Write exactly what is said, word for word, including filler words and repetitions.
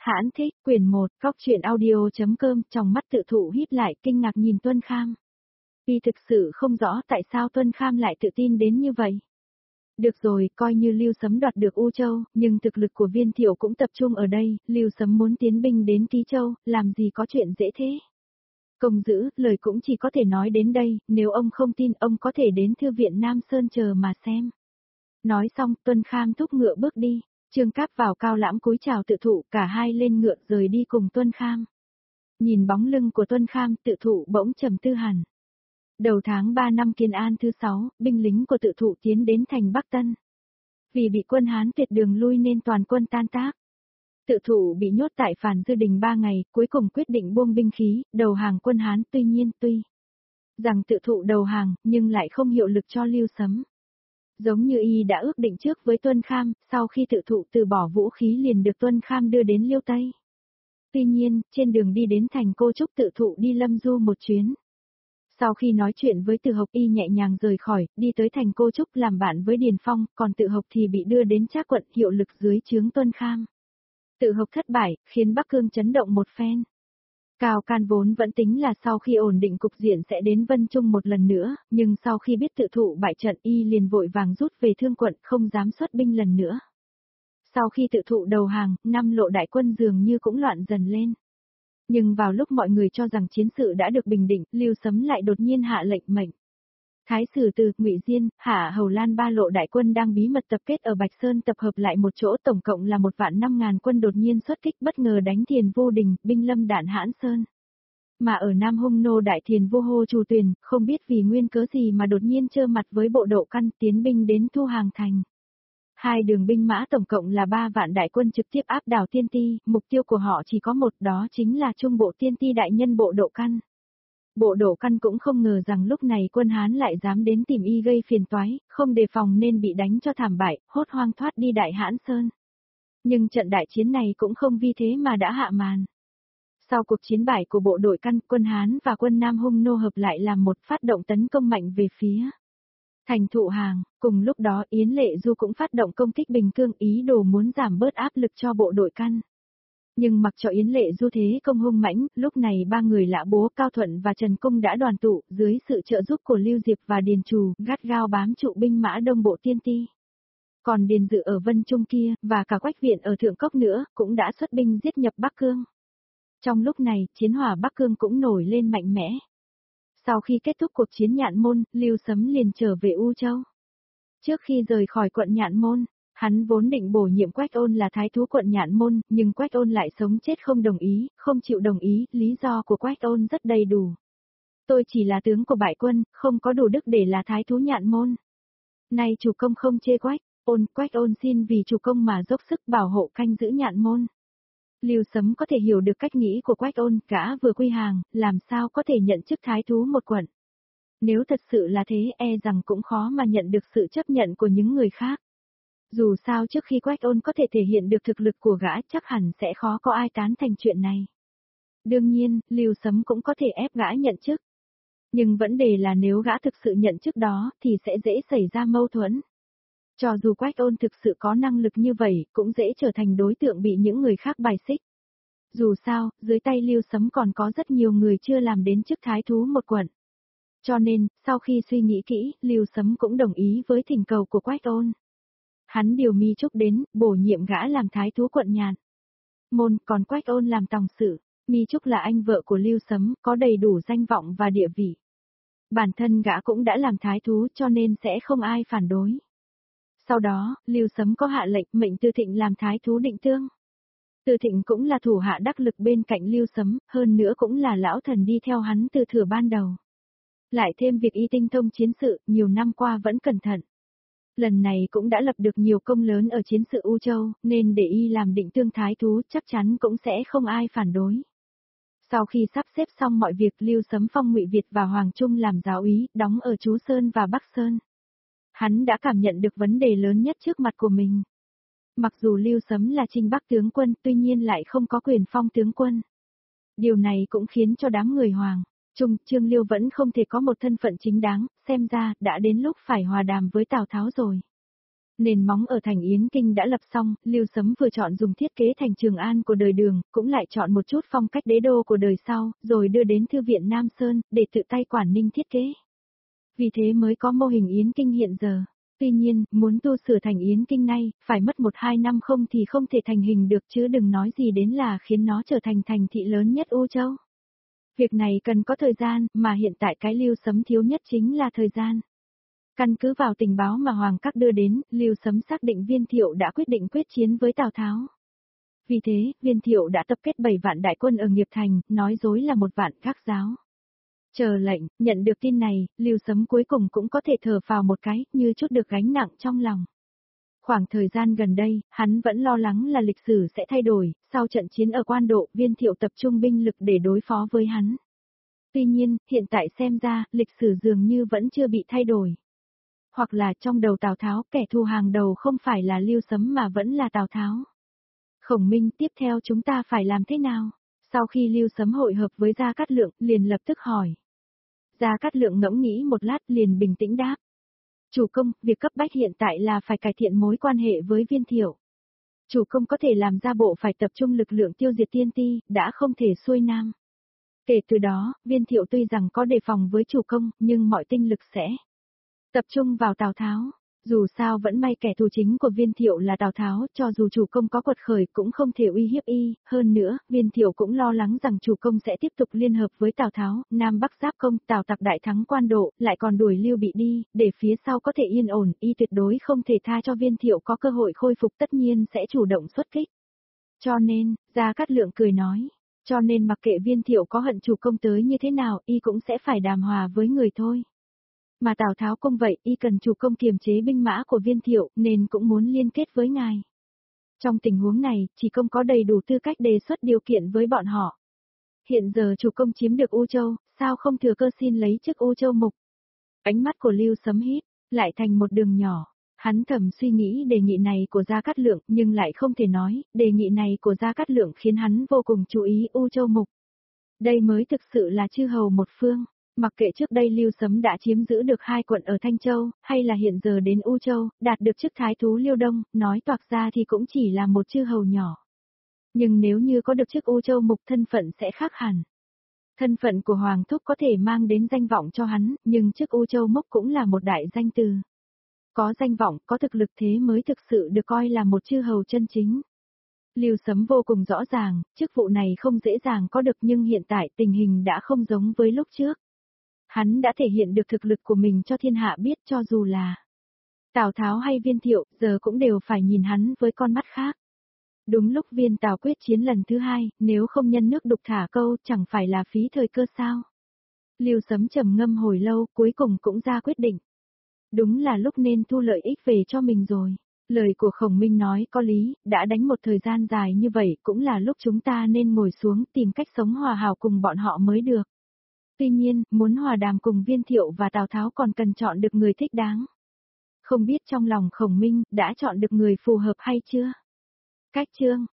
Hãn thích, quyển một, góc truyện audio.com, trong mắt tự thụ híp lại kinh ngạc nhìn Tuân Kham. Y thực sự không rõ tại sao Tuân Kham lại tự tin đến như vậy. Được rồi, coi như Lưu Sấm đoạt được U Châu, nhưng thực lực của Viên Thiệu cũng tập trung ở đây, Lưu Sấm muốn tiến binh đến Ký Châu, làm gì có chuyện dễ thế. Công Dữ, lời cũng chỉ có thể nói đến đây, nếu ông không tin ông có thể đến Thư viện Nam Sơn chờ mà xem. Nói xong, Tuân Kham thúc ngựa bước đi. Trương Cáp vào cao lãm cúi chào tự thụ, cả hai lên ngựa rời đi cùng Tuân Kham. Nhìn bóng lưng của Tuân Kham, tự thụ bỗng trầm tư hẳn. Đầu tháng ba năm Kiến An thứ sáu, binh lính của tự thụ tiến đến thành Bắc Tân. Vì bị quân Hán tuyệt đường lui nên toàn quân tan tác. Tự thụ bị nhốt tại Phàn Dư Đình ba ngày, cuối cùng quyết định buông binh khí, đầu hàng quân Hán. Tuy nhiên, tuy rằng tự thụ đầu hàng, nhưng lại không hiệu lực cho Lưu Sấm. Giống như y đã ước định trước với Tuân Kham, sau khi tự thụ từ bỏ vũ khí liền được Tuân Kham đưa đến Liêu Tây. Tuy nhiên, trên đường đi đến thành Cô Trúc tự thụ đi Lâm Du một chuyến. Sau khi nói chuyện với Tự Học y nhẹ nhàng rời khỏi, đi tới thành Cô Trúc làm bạn với Điền Phong, còn Tự Học thì bị đưa đến Trác quận hiệu lực dưới trướng Tuân Kham. Tự Học thất bại, khiến Bắc Cương chấn động một phen. Cao Can vốn vẫn tính là sau khi ổn định cục diện sẽ đến Vân Trung một lần nữa, nhưng sau khi biết tự thụ bại trận y liền vội vàng rút về Thương quận, không dám xuất binh lần nữa. Sau khi tự thụ đầu hàng, năm lộ đại quân dường như cũng loạn dần lên. Nhưng vào lúc mọi người cho rằng chiến sự đã được bình định, Lưu Sấm lại đột nhiên hạ lệnh mệnh. Thái sử Từ, Ngụy Diên, Hạ Hầu Lan ba lộ đại quân đang bí mật tập kết ở Bạch Sơn tập hợp lại một chỗ, tổng cộng là một vạn năm ngàn quân đột nhiên xuất kích bất ngờ đánh Thiền Vô Đình, binh lâm Đản Hãn Sơn. Mà ở Nam Hung nô đại Thiền Vô Hô Trù Tuyền, không biết vì nguyên cớ gì mà đột nhiên trơ mặt với bộ Độ Căn tiến binh đến Thu Hàng Thành. Hai đường binh mã tổng cộng là ba vạn đại quân trực tiếp áp đảo Tiên Ti, mục tiêu của họ chỉ có một, đó chính là trung bộ Tiên Ti đại nhân bộ Độ Căn. Bộ Độ Căn cũng không ngờ rằng lúc này quân Hán lại dám đến tìm y gây phiền toái, không đề phòng nên bị đánh cho thảm bại, hốt hoang thoát đi Đại Hãn Sơn. Nhưng trận đại chiến này cũng không vì thế mà đã hạ màn. Sau cuộc chiến bại của bộ đội Căn, quân Hán và quân Nam Hung nô hợp lại làm một phát động tấn công mạnh về phía thành Thụ Hàng. Cùng lúc đó Yến Lệ Du cũng phát động công kích Bình Cương, ý đồ muốn giảm bớt áp lực cho bộ đội Căn. Nhưng mặc cho Yến Lệ Du thế công hung mãnh, lúc này ba người Lã Bố, Cao Thuận và Trần Cung đã đoàn tụ, dưới sự trợ giúp của Lưu Diệp và Điền Trù, gắt gao bám trụ binh mã đông bộ Tiên Ti. Còn Điền Dự ở Vân Trung kia, và cả Quách Viện ở Thượng Cốc nữa, cũng đã xuất binh giết nhập Bắc Cương. Trong lúc này, chiến hỏa Bắc Cương cũng nổi lên mạnh mẽ. Sau khi kết thúc cuộc chiến Nhạn Môn, Lưu Sấm liền trở về U Châu. Trước khi rời khỏi quận Nhạn Môn, hắn vốn định bổ nhiệm Quách Ôn là thái thú quận Nhạn Môn, nhưng Quách Ôn lại sống chết không đồng ý, không chịu đồng ý, lý do của Quách Ôn rất đầy đủ. Tôi chỉ là tướng của bại quân, không có đủ đức để là thái thú Nhạn Môn. Nay chủ công không chê Quách Ôn, Quách Ôn xin vì chủ công mà dốc sức bảo hộ canh giữ Nhạn Môn. Lưu Sấm có thể hiểu được cách nghĩ của Quách Ôn, gã vừa quy hàng, làm sao có thể nhận chức thái thú một quận. Nếu thật sự là thế, e rằng cũng khó mà nhận được sự chấp nhận của những người khác. Dù sao trước khi Quách Ôn có thể thể hiện được thực lực của gã, chắc hẳn sẽ khó có ai tán thành chuyện này. Đương nhiên, Lưu Sấm cũng có thể ép gã nhận chức. Nhưng vấn đề là nếu gã thực sự nhận chức đó, thì sẽ dễ xảy ra mâu thuẫn. Cho dù Quách Ôn thực sự có năng lực như vậy, cũng dễ trở thành đối tượng bị những người khác bài xích. Dù sao, dưới tay Lưu Sấm còn có rất nhiều người chưa làm đến chức thái thú một quận. Cho nên, sau khi suy nghĩ kỹ, Lưu Sấm cũng đồng ý với thỉnh cầu của Quách Ôn. Hắn điều Mi Trúc đến, bổ nhiệm gã làm thái thú quận Nhạn Môn, còn Quách Ôn làm tòng sự. Mi Trúc là anh vợ của Lưu Sấm, có đầy đủ danh vọng và địa vị. Bản thân gã cũng đã làm thái thú cho nên sẽ không ai phản đối. Sau đó, Lưu Sấm có hạ lệnh mệnh Từ Thịnh làm thái thú Định Tương. Từ Thịnh cũng là thủ hạ đắc lực bên cạnh Lưu Sấm, hơn nữa cũng là lão thần đi theo hắn từ thừa ban đầu. Lại thêm việc y tinh thông chiến sự, nhiều năm qua vẫn cẩn thận. Lần này cũng đã lập được nhiều công lớn ở chiến sự U Châu, nên để y làm Định Tương thái thú chắc chắn cũng sẽ không ai phản đối. Sau khi sắp xếp xong mọi việc, Lưu Sấm phong Ngụy Việt và Hoàng Trung làm giáo úy, đóng ở Chú Sơn và Bắc Sơn. Hắn đã cảm nhận được vấn đề lớn nhất trước mặt của mình. Mặc dù Lưu Sấm là Trinh Bắc tướng quân, tuy nhiên lại không có quyền phong tướng quân. Điều này cũng khiến cho đám người Hoàng Trung, Trương Liêu vẫn không thể có một thân phận chính đáng, xem ra đã đến lúc phải hòa đàm với Tào Tháo rồi. Nền móng ở thành Yến Kinh đã lập xong, Lưu Sấm vừa chọn dùng thiết kế thành Trường An của đời Đường, cũng lại chọn một chút phong cách đế đô của đời sau, rồi đưa đến Thư viện Nam Sơn, để tự tay quản ninh thiết kế. Vì thế mới có mô hình Yến Kinh hiện giờ. Tuy nhiên, muốn tu sửa thành Yến Kinh này, phải mất một hai năm không thì không thể thành hình được chứ đừng nói gì đến là khiến nó trở thành thành thị lớn nhất U Châu. Việc này cần có thời gian, mà hiện tại cái Lưu Sấm thiếu nhất chính là thời gian. Căn cứ vào tình báo mà Hoàng Các đưa đến, Lưu Sấm xác định Viên Thiệu đã quyết định quyết chiến với Tào Tháo. Vì thế, Viên Thiệu đã tập kết bảy vạn đại quân ở Nghiệp Thành, nói dối là một vạn gác giáo. Chờ lệnh, nhận được tin này, Lưu Sấm cuối cùng cũng có thể thở phào một cái, như chút được gánh nặng trong lòng. Khoảng thời gian gần đây, hắn vẫn lo lắng là lịch sử sẽ thay đổi, sau trận chiến ở Quan Độ, Viên Thiệu tập trung binh lực để đối phó với hắn. Tuy nhiên, hiện tại xem ra, lịch sử dường như vẫn chưa bị thay đổi. Hoặc là trong đầu Tào Tháo, kẻ thù hàng đầu không phải là Lưu Sấm mà vẫn là Tào Tháo. Khổng Minh, tiếp theo chúng ta phải làm thế nào? Sau khi Lưu Sấm hội hợp với Gia Cát Lượng, liền lập tức hỏi. Gia Cát Lượng ngẫm nghĩ một lát liền bình tĩnh đáp. Chủ công, việc cấp bách hiện tại là phải cải thiện mối quan hệ với Viên Thiệu. Chủ công có thể làm ra bộ phải tập trung lực lượng tiêu diệt tiên ti, đã không thể xuôi nam. Kể từ đó, Viên Thiệu tuy rằng có đề phòng với chủ công, nhưng mọi tinh lực sẽ tập trung vào Tào Tháo. Dù sao vẫn may kẻ thù chính của Viên Thiệu là Tào Tháo, cho dù chủ công có quật khởi cũng không thể uy hiếp y, hơn nữa, Viên Thiệu cũng lo lắng rằng chủ công sẽ tiếp tục liên hợp với Tào Tháo, Nam Bắc giáp công, Tào Tặc đại thắng Quan Độ, lại còn đuổi Lưu Bị đi, để phía sau có thể yên ổn, y tuyệt đối không thể tha cho Viên Thiệu có cơ hội khôi phục, tất nhiên sẽ chủ động xuất kích. Cho nên, Gia Cát Lượng cười nói, cho nên mặc kệ Viên Thiệu có hận chủ công tới như thế nào, y cũng sẽ phải đàm hòa với người thôi. Mà Tào Tháo công vậy, y cần chủ công kiềm chế binh mã của Viên Thiệu, nên cũng muốn liên kết với ngài. Trong tình huống này, chỉ công có đầy đủ tư cách đề xuất điều kiện với bọn họ. Hiện giờ chủ công chiếm được U Châu, sao không thừa cơ xin lấy chức U Châu mục? Ánh mắt của Lưu Sấm hít, lại thành một đường nhỏ. Hắn thầm suy nghĩ đề nghị này của Gia Cát Lượng, nhưng lại không thể nói, đề nghị này của Gia Cát Lượng khiến hắn vô cùng chú ý U Châu mục. Đây mới thực sự là chư hầu một phương. Mặc kệ trước đây Lưu Sấm đã chiếm giữ được hai quận ở Thanh Châu, hay là hiện giờ đến U Châu, đạt được chức thái thú Liêu Đông, nói toạc ra thì cũng chỉ là một chư hầu nhỏ. Nhưng nếu như có được chức U Châu mục, thân phận sẽ khác hẳn. Thân phận của Hoàng Thúc có thể mang đến danh vọng cho hắn, nhưng chức U Châu mục cũng là một đại danh từ. Có danh vọng, có thực lực thế mới thực sự được coi là một chư hầu chân chính. Lưu Sấm vô cùng rõ ràng, chức vụ này không dễ dàng có được, nhưng hiện tại tình hình đã không giống với lúc trước. Hắn đã thể hiện được thực lực của mình cho thiên hạ biết, cho dù là Tào Tháo hay Viên Thiệu, giờ cũng đều phải nhìn hắn với con mắt khác. Đúng lúc Viên Tào quyết chiến lần thứ hai, nếu không nhân nước đục thả câu, chẳng phải là phí thời cơ sao? Lưu Sấm trầm ngâm hồi lâu, cuối cùng cũng ra quyết định. Đúng là lúc nên thu lợi ích về cho mình rồi. Lời của Khổng Minh nói có lý, đã đánh một thời gian dài như vậy, cũng là lúc chúng ta nên ngồi xuống tìm cách sống hòa hảo cùng bọn họ mới được. Tuy nhiên, muốn hòa đàm cùng Viên Thiệu và Tào Tháo còn cần chọn được người thích đáng. Không biết trong lòng Khổng Minh đã chọn được người phù hợp hay chưa? Cách chương